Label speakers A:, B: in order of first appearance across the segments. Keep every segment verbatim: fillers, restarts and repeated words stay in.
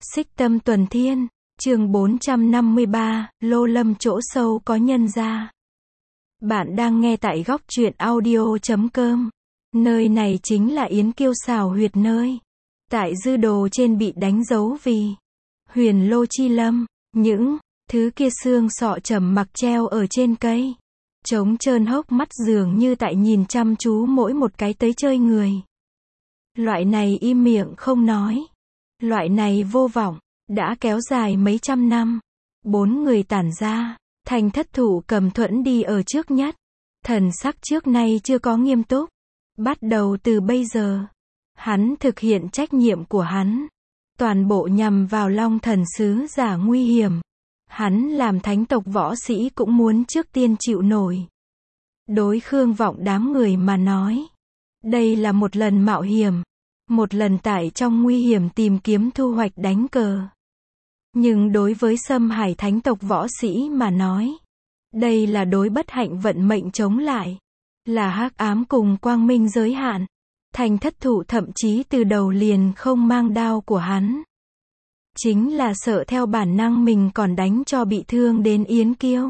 A: Xích Tâm Tuần Thiên, chương bốn trăm năm mươi ba, Lô Lâm chỗ sâu có nhân gia. Bạn đang nghe tại góc truyện audio chấm com. Nơi này chính là Yến Kiêu xào huyệt nơi. Tại dư đồ trên bị đánh dấu vì Huyền Lô Chi Lâm, những thứ kia xương sọ trầm mặc treo ở trên cây. Trống trơn hốc mắt dường như tại nhìn chăm chú mỗi một cái tới chơi người. Loại này im miệng không nói. Loại này vô vọng, đã kéo dài mấy trăm năm. Bốn người tản ra, Thành Thất Thủ cầm thuẫn đi ở trước nhất. Thần sắc trước nay chưa có nghiêm túc. Bắt đầu từ bây giờ, hắn thực hiện trách nhiệm của hắn. Toàn bộ nhằm vào Long Thần sứ giả nguy hiểm. Hắn làm thánh tộc võ sĩ cũng muốn trước tiên chịu nổi. Đối Khương Vọng đám người mà nói, đây là một lần mạo hiểm. Một lần tại trong nguy hiểm tìm kiếm thu hoạch đánh cờ. Nhưng đối với Sâm Hải thánh tộc võ sĩ mà nói, đây là đối bất hạnh vận mệnh chống lại. Là hắc ám cùng quang minh giới hạn. Thành Thất Thủ thậm chí từ đầu liền không mang đao của hắn. Chính là sợ theo bản năng mình còn đánh cho bị thương đến Yến Kiêu.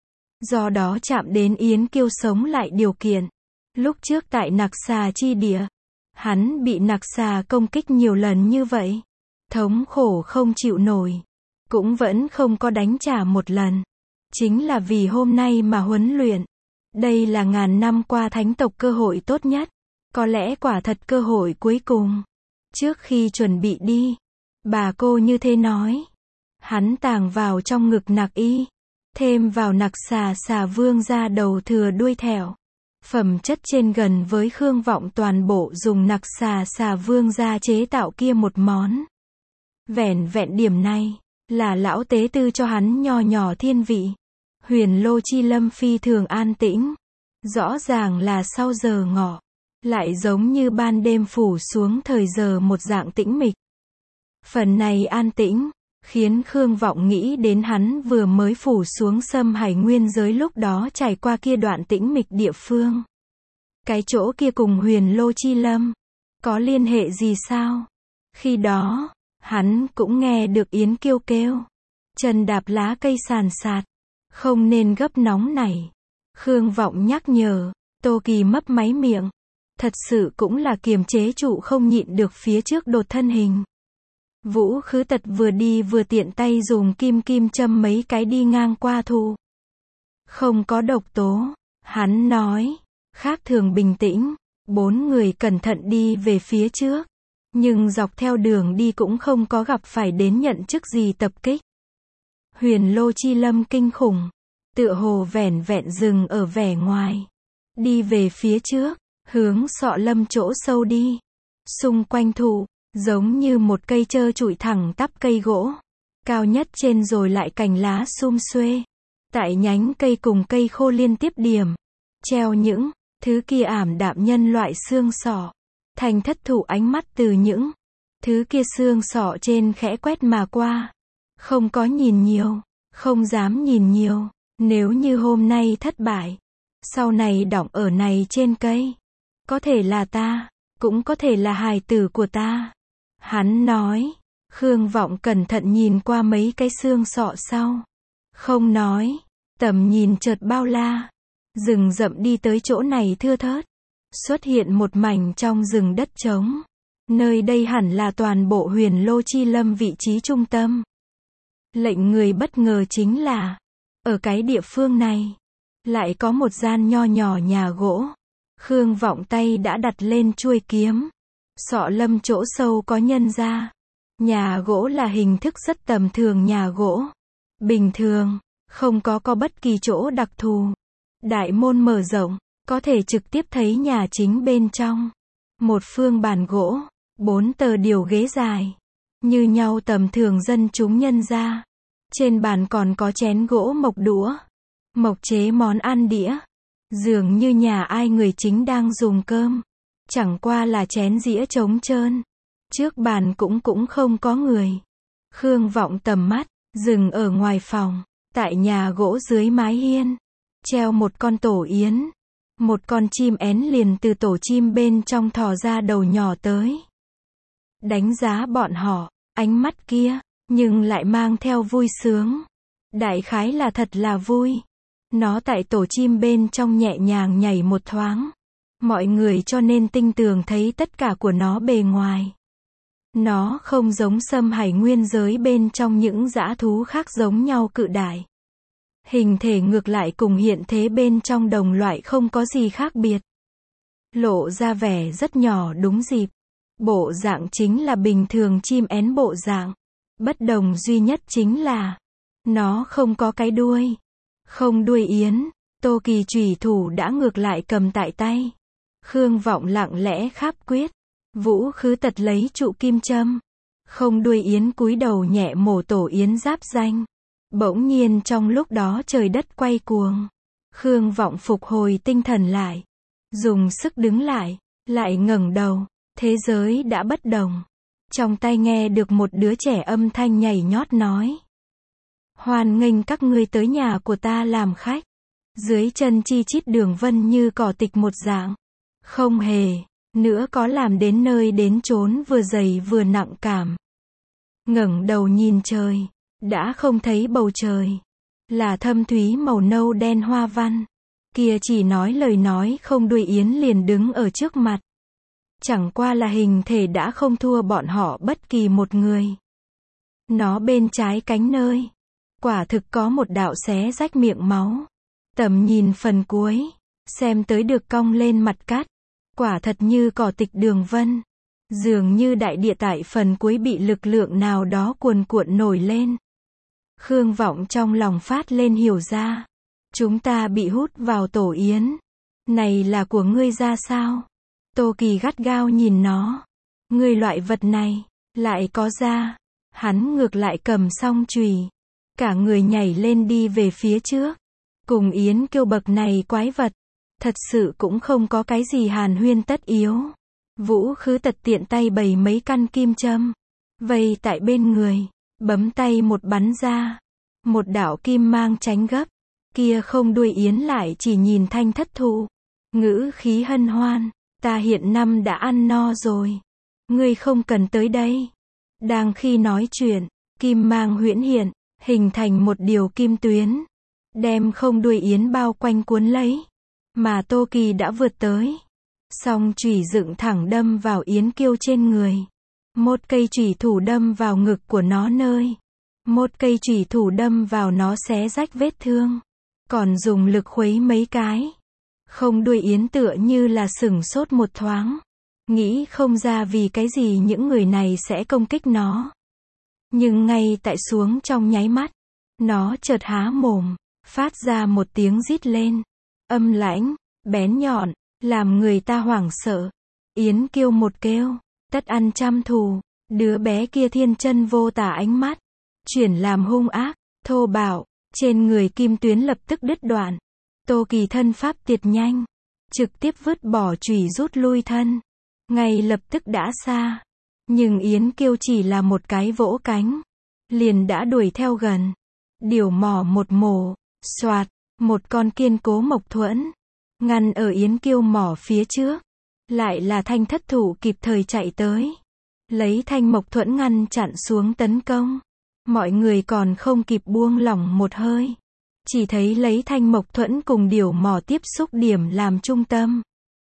A: Do đó chạm đến Yến Kiêu sống lại điều kiện. Lúc trước tại Nặc Xà chi địa, hắn bị Nặc Xà công kích nhiều lần như vậy. Thống khổ không chịu nổi. Cũng vẫn không có đánh trả một lần. Chính là vì hôm nay mà huấn luyện. Đây là ngàn năm qua thánh tộc cơ hội tốt nhất. Có lẽ quả thật cơ hội cuối cùng. Trước khi chuẩn bị đi, bà cô như thế nói. Hắn tàng vào trong ngực Nặc Y. Thêm vào Nặc Xà xà vương ra đầu thừa đuôi thẻo. Phẩm chất trên gần với Khương Vọng toàn bộ dùng Nặc Xà xà vương ra chế tạo kia một món. Vẻn vẹn điểm này, là lão tế tư cho hắn nho nhỏ thiên vị. Huyền Lô Chi Lâm phi thường an tĩnh. Rõ ràng là sau giờ ngọ. Lại giống như ban đêm phủ xuống thời giờ một dạng tĩnh mịch. Phần này an tĩnh, khiến Khương Vọng nghĩ đến hắn vừa mới phủ xuống Sâm Hải nguyên giới lúc đó trải qua kia đoạn tĩnh mịch địa phương. Cái chỗ kia cùng Huyền Lô Chi Lâm, có liên hệ gì sao? Khi đó, hắn cũng nghe được Yến Kiêu kêu. Chân đạp lá cây sàn sạt. Không nên gấp nóng này. Khương Vọng nhắc nhở. Tô Kỳ mấp máy miệng. Thật sự cũng là kiềm chế trụ không nhịn được phía trước đột thân hình. Vũ Khứ Tật vừa đi vừa tiện tay dùng kim kim châm mấy cái đi ngang qua thù. Không có độc tố. Hắn nói. Khác thường bình tĩnh. Bốn người cẩn thận đi về phía trước. Nhưng dọc theo đường đi cũng không có gặp phải đến nhận chức gì tập kích. Huyền Lô Chi Lâm kinh khủng. Tựa hồ vẻn vẹn dừng ở vẻ ngoài. Đi về phía trước. Hướng Sọ Lâm chỗ sâu đi. Xung quanh thụ, giống như một cây trơ trụi thẳng tắp cây gỗ. Cao nhất trên rồi lại cành lá sum xuê. Tại nhánh cây cùng cây khô liên tiếp điểm. Treo những thứ kia ảm đạm nhân loại xương sọ. Thành Thất Thủ ánh mắt từ những thứ kia xương sọ trên khẽ quét mà qua. Không có nhìn nhiều. Không dám nhìn nhiều. Nếu như hôm nay thất bại. Sau này đọng ở này trên cây. Có thể là ta, cũng có thể là hài tử của ta. Hắn nói. Khương Vọng cẩn thận nhìn qua mấy cái xương sọ sau. Không nói. Tầm nhìn chợt bao la. Rừng rậm đi tới chỗ này thưa thớt. Xuất hiện một mảnh trong rừng đất trống. Nơi đây hẳn là toàn bộ Huyền Lô Chi Lâm vị trí trung tâm. Lệnh người bất ngờ chính là, ở cái địa phương này, lại có một gian nho nhỏ nhà gỗ. Khương Vọng tay đã đặt lên chuôi kiếm. Sọ Lâm chỗ sâu có nhân gia. Nhà gỗ là hình thức rất tầm thường nhà gỗ. Bình thường, không có có bất kỳ chỗ đặc thù. Đại môn mở rộng, có thể trực tiếp thấy nhà chính bên trong. Một phương bàn gỗ, bốn tờ điều ghế dài. Như nhau tầm thường dân chúng nhân gia. Trên bàn còn có chén gỗ mộc đũa. Mộc chế món ăn đĩa. Dường như nhà ai người chính đang dùng cơm. Chẳng qua là chén dĩa trống trơn. Trước bàn cũng cũng không có người. Khương Vọng tầm mắt, dừng ở ngoài phòng. Tại nhà gỗ dưới mái hiên. Treo một con tổ yến. Một con chim én liền từ tổ chim bên trong thò ra đầu nhỏ tới. Đánh giá bọn họ. Ánh mắt kia, nhưng lại mang theo vui sướng. Đại khái là thật là vui. Nó tại tổ chim bên trong nhẹ nhàng nhảy một thoáng. Mọi người cho nên tinh tường thấy tất cả của nó bề ngoài. Nó không giống Sâm Hải nguyên giới bên trong những dã thú khác giống nhau cự đại. Hình thể ngược lại cùng hiện thế bên trong đồng loại không có gì khác biệt. Lộ ra vẻ rất nhỏ đúng dịp. Bộ dạng chính là bình thường chim én bộ dạng. Bất đồng duy nhất chính là nó không có cái đuôi. Không đuôi yến, Tô Kỳ chủy thủ đã ngược lại cầm tại tay. Khương Vọng lặng lẽ kháp quyết. Vũ Khứ Tật lấy trụ kim châm. Không đuôi yến cúi đầu nhẹ mổ tổ yến giáp danh. Bỗng nhiên trong lúc đó trời đất quay cuồng. Khương Vọng phục hồi tinh thần lại. Dùng sức đứng lại, lại ngẩng đầu. Thế giới đã bất đồng. Trong tai nghe được một đứa trẻ âm thanh nhảy nhót nói. Hoan nghênh các ngươi tới nhà của ta làm khách. Dưới chân chi chít đường vân như cỏ tịch một dạng. Không hề, nữa có làm đến nơi đến chốn vừa dày vừa nặng cảm. Ngẩng đầu nhìn trời, đã không thấy bầu trời. Là thâm thúy màu nâu đen hoa văn. Kia chỉ nói lời nói không đuôi yến liền đứng ở trước mặt. Chẳng qua là hình thể đã không thua bọn họ bất kỳ một người. Nó bên trái cánh nơi. Quả thực có một đạo xé rách miệng máu. Tầm nhìn phần cuối. Xem tới được cong lên mặt cát. Quả thật như cỏ tịch đường vân. Dường như đại địa tại phần cuối bị lực lượng nào đó cuồn cuộn nổi lên. Khương Vọng trong lòng phát lên hiểu ra. Chúng ta bị hút vào tổ yến. Này là của ngươi ra sao? Tô Kỳ gắt gao nhìn nó. Ngươi loại vật này, lại có da. Hắn ngược lại cầm song chùy. Cả người nhảy lên đi về phía trước. Cùng yến kiêu bậc này quái vật. Thật sự cũng không có cái gì hàn huyên tất yếu. Vũ Khứ Tật tiện tay bày mấy căn kim châm. Vây tại bên người. Bấm tay một bắn ra. Một đạo kim mang tránh gấp. Kia không đuôi yến lại chỉ nhìn Thanh Thất Thụ. Ngữ khí hân hoan. Ta hiện năm đã ăn no rồi. Ngươi không cần tới đây. Đang khi nói chuyện, kim mang huyễn hiện, hình thành một điều kim tuyến. Đem không đuôi yến bao quanh cuốn lấy. Mà Tô Kỳ đã vượt tới. Song chủy dựng thẳng đâm vào yến kiêu trên người. Một cây chủy thủ đâm vào ngực của nó nơi. Một cây chủy thủ đâm vào nó xé rách vết thương. Còn dùng lực khuấy mấy cái. Không đuôi yến tựa như là sửng sốt một thoáng. Nghĩ không ra vì cái gì những người này sẽ công kích nó. Nhưng ngay tại xuống trong nháy mắt. Nó chợt há mồm. Phát ra một tiếng rít lên. Âm lãnh, bén nhọn, làm người ta hoảng sợ. Yến kiêu một kêu. Tất ăn trăm thù. Đứa bé kia thiên chân vô tả ánh mắt. Chuyển làm hung ác, thô bạo. Trên người kim tuyến lập tức đứt đoạn. Tô Kỳ thân pháp tiệt nhanh. Trực tiếp vứt bỏ chùy rút lui thân. Ngay lập tức đã xa. Nhưng yến kiêu chỉ là một cái vỗ cánh. Liền đã đuổi theo gần. Điều mỏ một mổ. Xoạt. Một con kiên cố mộc thuẫn. Ngăn ở yến kiêu mỏ phía trước. Lại là Thanh Thất Thụ kịp thời chạy tới. Lấy thanh mộc thuẫn ngăn chặn xuống tấn công. Mọi người còn không kịp buông lỏng một hơi. Chỉ thấy lấy thanh mộc thuẫn cùng điểu mỏ tiếp xúc điểm làm trung tâm.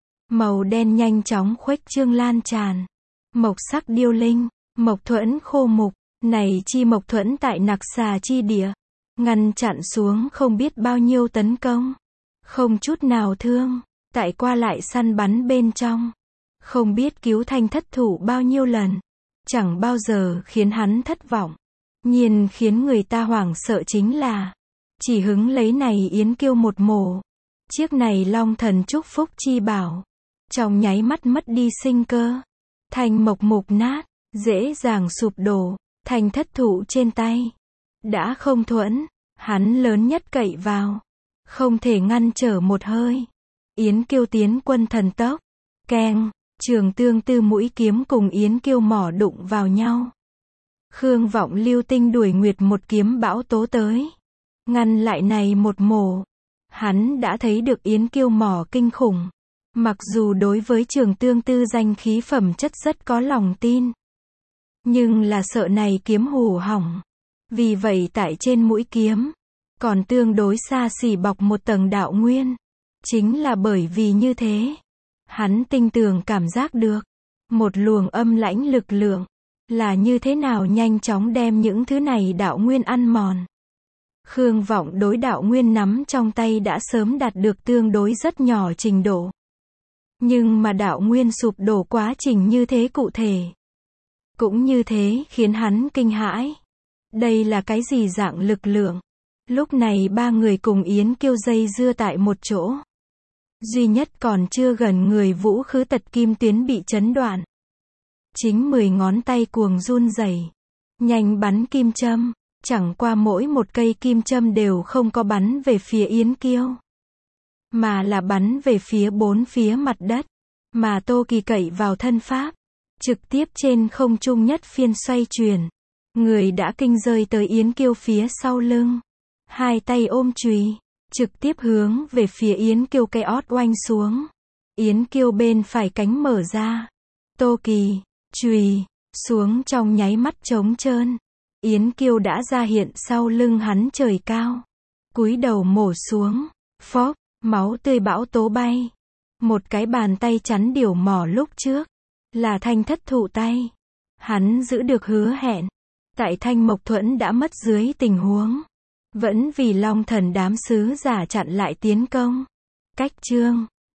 A: Màu đen nhanh chóng khuếch trương lan tràn. Mộc sắc điêu linh, mộc thuẫn khô mục. Này chi mộc thuẫn tại nặc xà chi địa. Ngăn chặn xuống không biết bao nhiêu tấn công. Không chút nào thương. Tại qua lại săn bắn bên trong. Không biết cứu Thanh Thất Thụ bao nhiêu lần. Chẳng bao giờ khiến hắn thất vọng. Nhiên khiến người ta hoảng sợ chính là. Chỉ hứng lấy này yến kiêu một mổ. Chiếc này long thần chúc phúc chi bảo. Trong nháy mắt mất đi sinh cơ. Thanh mộc mục nát. Dễ dàng sụp đổ. Thanh Thất Thụ trên tay. Đã không thuẫn. Hắn lớn nhất cậy vào. Không thể ngăn trở một hơi. Yến kiêu tiến quân thần tốc. Keng. Trường tương tư mũi kiếm cùng yến kiêu mỏ đụng vào nhau. Khương Vọng lưu tinh đuổi nguyệt một kiếm bão tố tới. Ngăn lại này một mổ. Hắn đã thấy được yến kiêu mỏ kinh khủng. Mặc dù đối với trường tương tư danh khí phẩm chất rất có lòng tin. Nhưng là sợ này kiếm hủ hỏng. Vì vậy tại trên mũi kiếm, còn tương đối xa xỉ bọc một tầng đạo nguyên. Chính là bởi vì như thế, hắn tinh tường cảm giác được, một luồng âm lãnh lực lượng, là như thế nào nhanh chóng đem những thứ này đạo nguyên ăn mòn. Khương Vọng đối đạo nguyên nắm trong tay đã sớm đạt được tương đối rất nhỏ trình độ. Nhưng mà đạo nguyên sụp đổ quá trình như thế cụ thể, cũng như thế khiến hắn kinh hãi. Đây là cái gì dạng lực lượng? Lúc này ba người cùng Yến Kiêu dây dưa tại một chỗ. Duy nhất còn chưa gần người Vũ Khứ Tật kim tuyến bị chấn đoạn. Chính mười ngón tay cuồng run rẩy, nhanh bắn kim châm, chẳng qua mỗi một cây kim châm đều không có bắn về phía Yến Kiêu, mà là bắn về phía bốn phía mặt đất, mà Tô Kỳ cậy vào thân pháp, trực tiếp trên không trung nhất phiên xoay chuyển, người đã kinh rơi tới Yến Kiêu phía sau lưng, hai tay ôm chùy, trực tiếp hướng về phía Yến Kiêu cây ót oanh xuống. Yến Kiêu bên phải cánh mở ra, Tô Kỳ, chùy, xuống trong nháy mắt trống trơn. Yến Kiêu đã ra hiện sau lưng hắn trời cao, cúi đầu mổ xuống, phốc, máu tươi bão tố bay. Một cái bàn tay chắn điểu mỏ lúc trước, là Thanh Thất Thụ tay. Hắn giữ được hứa hẹn, tại Thanh Mộc Thuẫn đã mất dưới tình huống, vẫn vì Long Thần đám sứ giả chặn lại tiến công. Cách chương